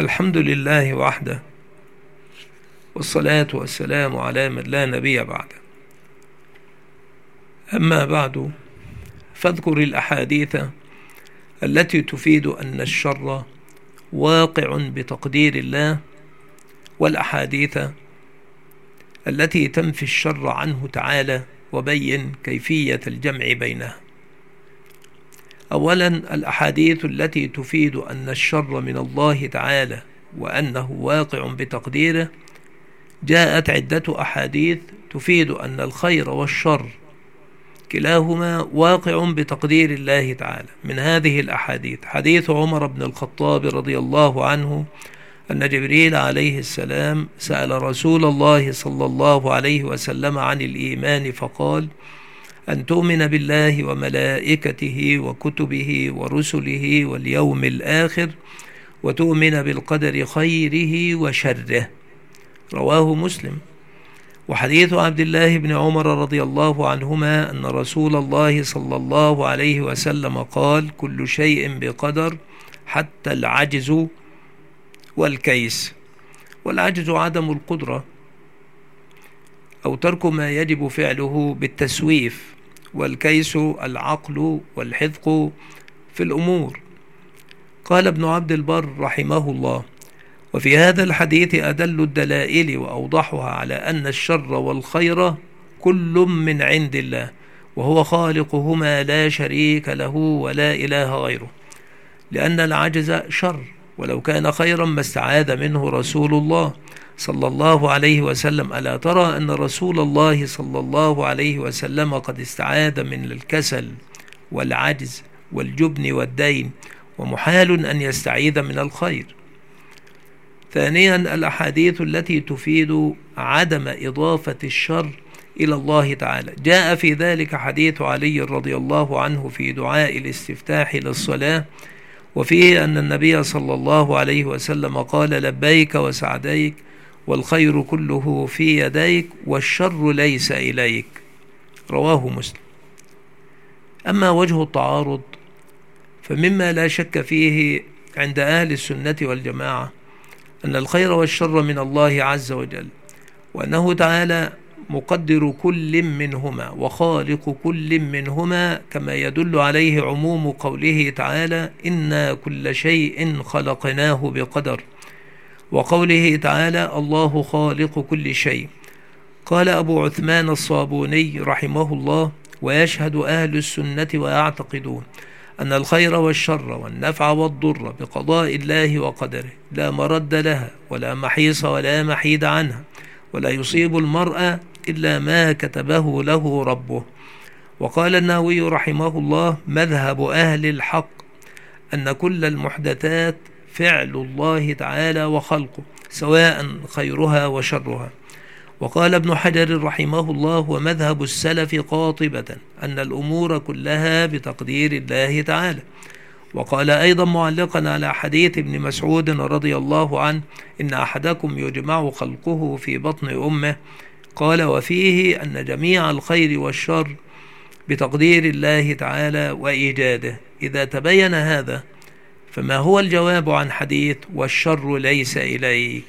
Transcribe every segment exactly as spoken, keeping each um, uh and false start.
الحمد لله وحده، والصلاة والسلام على من لا نبي بعده. أما بعد، فاذكر الأحاديث التي تفيد أن الشر واقع بتقدير الله، والأحاديث التي تنفي الشر عنه تعالى، وبين كيفية الجمع بينها. أولا، الأحاديث التي تفيد أن الشر من الله تعالى وأنه واقع بتقديره. جاءت عدة أحاديث تفيد أن الخير والشر كلاهما واقع بتقدير الله تعالى. من هذه الأحاديث حديث عمر بن الخطاب رضي الله عنه أن جبريل عليه السلام سأل رسول الله صلى الله عليه وسلم عن الإيمان، فقال: أن تؤمن بالله وملائكته وكتبه ورسله واليوم الآخر، وتؤمن بالقدر خيره وشره. رواه مسلم. وحديث عبد الله بن عمر رضي الله عنهما أن رسول الله صلى الله عليه وسلم قال: كل شيء بقدر حتى العجز والكيس. والعجز عدم القدرة أو ترك ما يجب فعله بالتسويف، والكيس العقل والحذق في الأمور. قال ابن عبد البر رحمه الله: وفي هذا الحديث أدل الدلائل وأوضحها على أن الشر والخير كل من عند الله، وهو خالقهما لا شريك له ولا إله غيره، لأن العجز شر، ولو كان خيرا ما استعاذ منه رسول الله صلى الله عليه وسلم. ألا ترى أن رسول الله صلى الله عليه وسلم قد استعاذ من الكسل والعجز والجبن والدين، ومحال أن يستعيذ من الخير. ثانيا، الأحاديث التي تفيد عدم إضافة الشر إلى الله تعالى. جاء في ذلك حديث علي رضي الله عنه في دعاء الاستفتاح للصلاة، وفيه أن النبي صلى الله عليه وسلم قال: لبيك وسعديك، والخير كله في يديك، والشر ليس إليك. رواه مسلم. أما وجه التعارض فمما لا شك فيه عند أهل السنة والجماعة أن الخير والشر من الله عز وجل، وأنه تعالى مقدر كل منهما وخالق كل منهما، كما يدل عليه عموم قوله تعالى: إنا كل شيء خلقناه بقدر، وقوله تعالى: الله خالق كل شيء. قال أبو عثمان الصابوني رحمه الله: ويشهد أهل السنة ويعتقدون أن الخير والشر والنفع والضر بقضاء الله وقدره، لا مرد لها ولا محيص ولا محيد عنها، ولا يصيب المرء إلا ما كتبه له ربه. وقال النووي رحمه الله: مذهب أهل الحق أن كل المحدثات فعل الله تعالى وخلقه، سواء خيرها وشرها. وقال ابن حجر رحمه الله: ومذهب السلف قاطبة أن الأمور كلها بتقدير الله تعالى. وقال أيضا معلقا على حديث ابن مسعود رضي الله عنه: إن أحدكم يجمع خلقه في بطن أمه، قال: وفيه أن جميع الخير والشر بتقدير الله تعالى وإيجاده. إذا تبين هذا، فما هو الجواب عن حديث والشر ليس إليك؟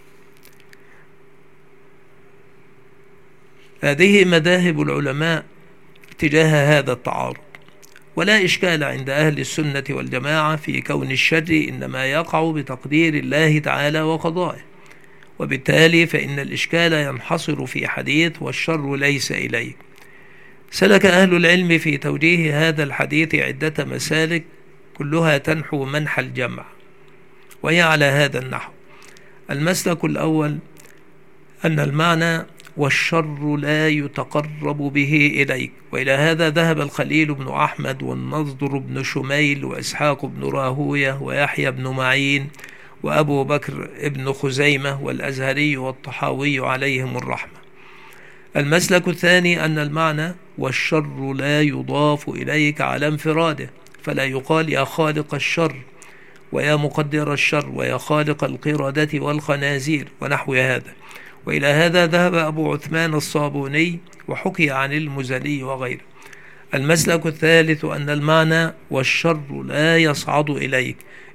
هذه مذاهب العلماء تجاه هذا التعارض، ولا إشكال عند أهل السنة والجماعة في كون الشر إنما يقع بتقدير الله تعالى وقضائه، وبالتالي فإن الإشكال ينحصر في حديث والشر ليس إليك. سلك أهل العلم في توجيه هذا الحديث عدة مسالك، كلها تنحو منحى الجمع، وهي على هذا النحو: المسلك الأول أن المعنى والشر لا يتقرب به إليك، وإلى هذا ذهب الخليل بن أحمد والنضر بن شميل وإسحاق بن راهوية ويحيى بن معين وأبو بكر بن خزيمة والأزهري والطحاوي عليهم الرحمة. المسلك الثاني أن المعنى والشر لا يضاف إليك على انفراده، فلا يقال يا خالق الشر ويا مقدر الشر ويا خالق القردة والخنازير ونحو هذا. وإلى هذا ذهب أبو عثمان الصابوني وحكي عن المزني وغيره. المسلك الثالث أن المعنى والشر لا يصعد إليك،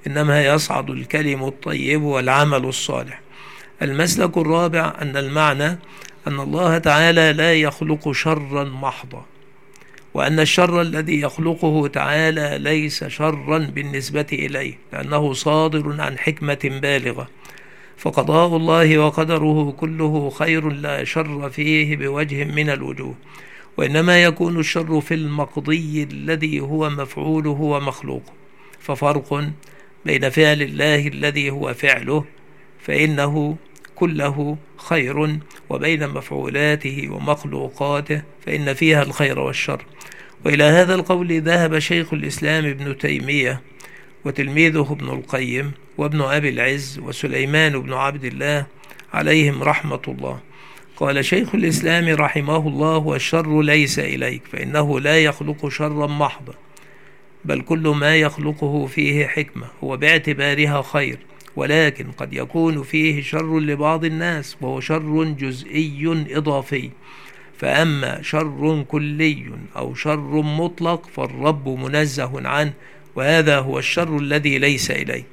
إنما يصعد الكلم الطيب والعمل الصالح. المسلك الرابع أن المعنى أن الله تعالى لا يخلق شرا محضا، وأن الشر الذي يخلقه تعالى ليس شرا بالنسبة إليه، لأنه صادر عن حكمة بالغة، فقضاء الله وقدره كله خير لا شر فيه بوجه من الوجوه، وإنما يكون الشر في المقضي الذي هو مفعوله ومخلوقه. ففرق بين فعل الله الذي هو فعله فإنه كله خير، وبين مفعولاته ومخلوقاته فإن فيها الخير والشر. وإلى هذا القول ذهب شيخ الإسلام ابن تيمية وتلميذه ابن القيم وابن أبي العز وسليمان بن عبد الله عليهم رحمة الله. قال شيخ الإسلام رحمه الله: والشر ليس إليك، فإنه لا يخلق شرا محضا، بل كل ما يخلقه فيه حكمة هو باعتبارها خير، ولكن قد يكون فيه شر لبعض الناس وهو شر جزئي إضافي. فأما شر كلي أو شر مطلق فالرب منزه عنه، وهذا هو الشر الذي ليس إليه.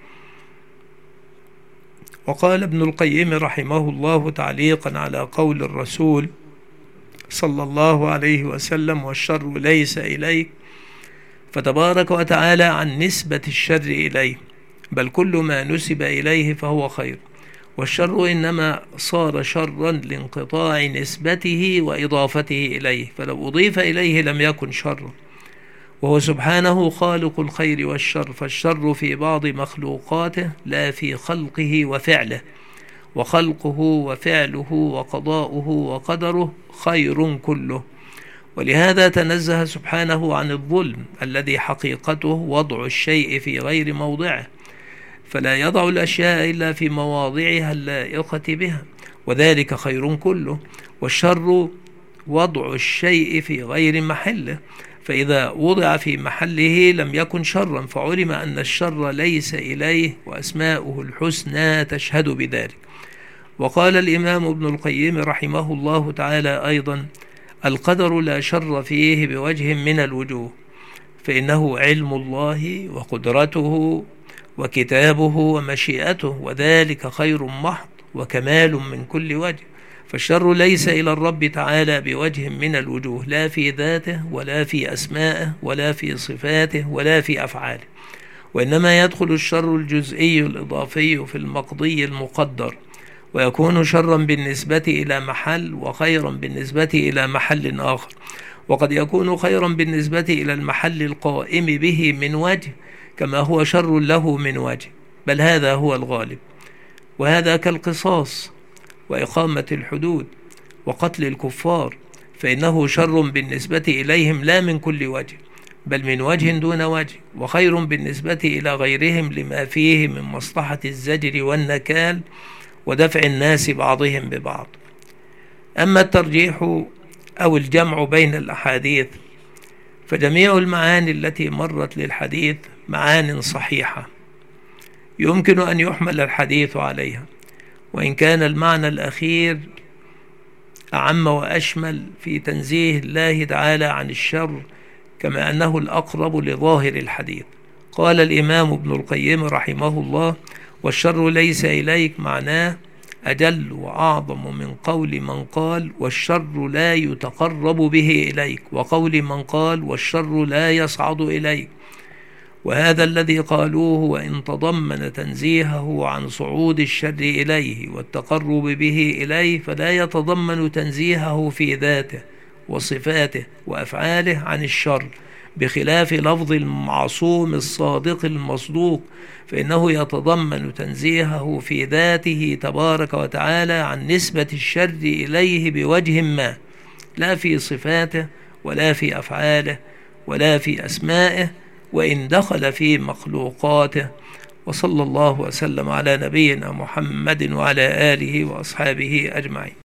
وقال ابن القيم رحمه الله تعليقا على قول الرسول صلى الله عليه وسلم: والشر ليس إليك، فتبارك وتعالى عن نسبة الشر إليه، بل كل ما نسب إليه فهو خير، والشر إنما صار شرا لانقطاع نسبته وإضافته إليه، فلو أضيف إليه لم يكن شرا. وهو سبحانه خالق الخير والشر، فالشر في بعض مخلوقاته لا في خلقه وفعله، وخلقه وفعله وقضاؤه وقدره خير كله. ولهذا تنزه سبحانه عن الظلم الذي حقيقته وضع الشيء في غير موضعه، فلا يضع الأشياء إلا في مواضعها اللائقة بها، وذلك خير كله. والشر وضع الشيء في غير محله، فإذا وضع في محله لم يكن شرا، فعلم أن الشر ليس إليه، وأسماؤه الحسنى تشهد بذلك. وقال الإمام ابن القيم رحمه الله تعالى أيضا: القدر لا شر فيه بوجه من الوجوه، فإنه علم الله وقدرته وكتابه ومشيئته، وذلك خير محض وكمال من كل وجه. فالشر ليس إلى الرب تعالى بوجه من الوجوه، لا في ذاته ولا في أسمائه ولا في صفاته ولا في أفعاله، وإنما يدخل الشر الجزئي الإضافي في المقضي المقدر، ويكون شرا بالنسبة إلى محل وخيرا بالنسبة إلى محل آخر، وقد يكون خيرا بالنسبة إلى المحل القائم به من وجه، كما هو شر له من وجه، بل هذا هو الغالب. وهذا كالقصاص وإقامة الحدود وقتل الكفار، فإنه شر بالنسبة إليهم لا من كل وجه، بل من وجه دون وجه، وخير بالنسبة إلى غيرهم لما فيه من مصلحة الزجر والنكال ودفع الناس بعضهم ببعض. أما الترجيح أو الجمع بين الأحاديث فجميع المعاني التي مرت للحديث معان صحيحة يمكن أن يحمل الحديث عليها، وإن كان المعنى الأخير أعم وأشمل في تنزيه الله تعالى عن الشر، كما أنه الأقرب لظاهر الحديث. قال الإمام ابن القيم رحمه الله: والشر ليس إليك معناه أجل وأعظم من قول من قال والشر لا يتقرب به إليك، وقول من قال والشر لا يصعد إليك. وهذا الذي قالوه وإن تضمن تنزيهه عن صعود الشر إليه والتقرب به إليه، فلا يتضمن تنزيهه في ذاته وصفاته وأفعاله عن الشر، بخلاف لفظ المعصوم الصادق المصدوق، فإنه يتضمن تنزيهه في ذاته تبارك وتعالى عن نسبة الشر إليه بوجه ما، لا في صفاته ولا في أفعاله ولا في أسمائه، وإن دخل في مخلوقاته. وصلى الله وسلم على نبينا محمد وعلى آله وأصحابه أجمعين.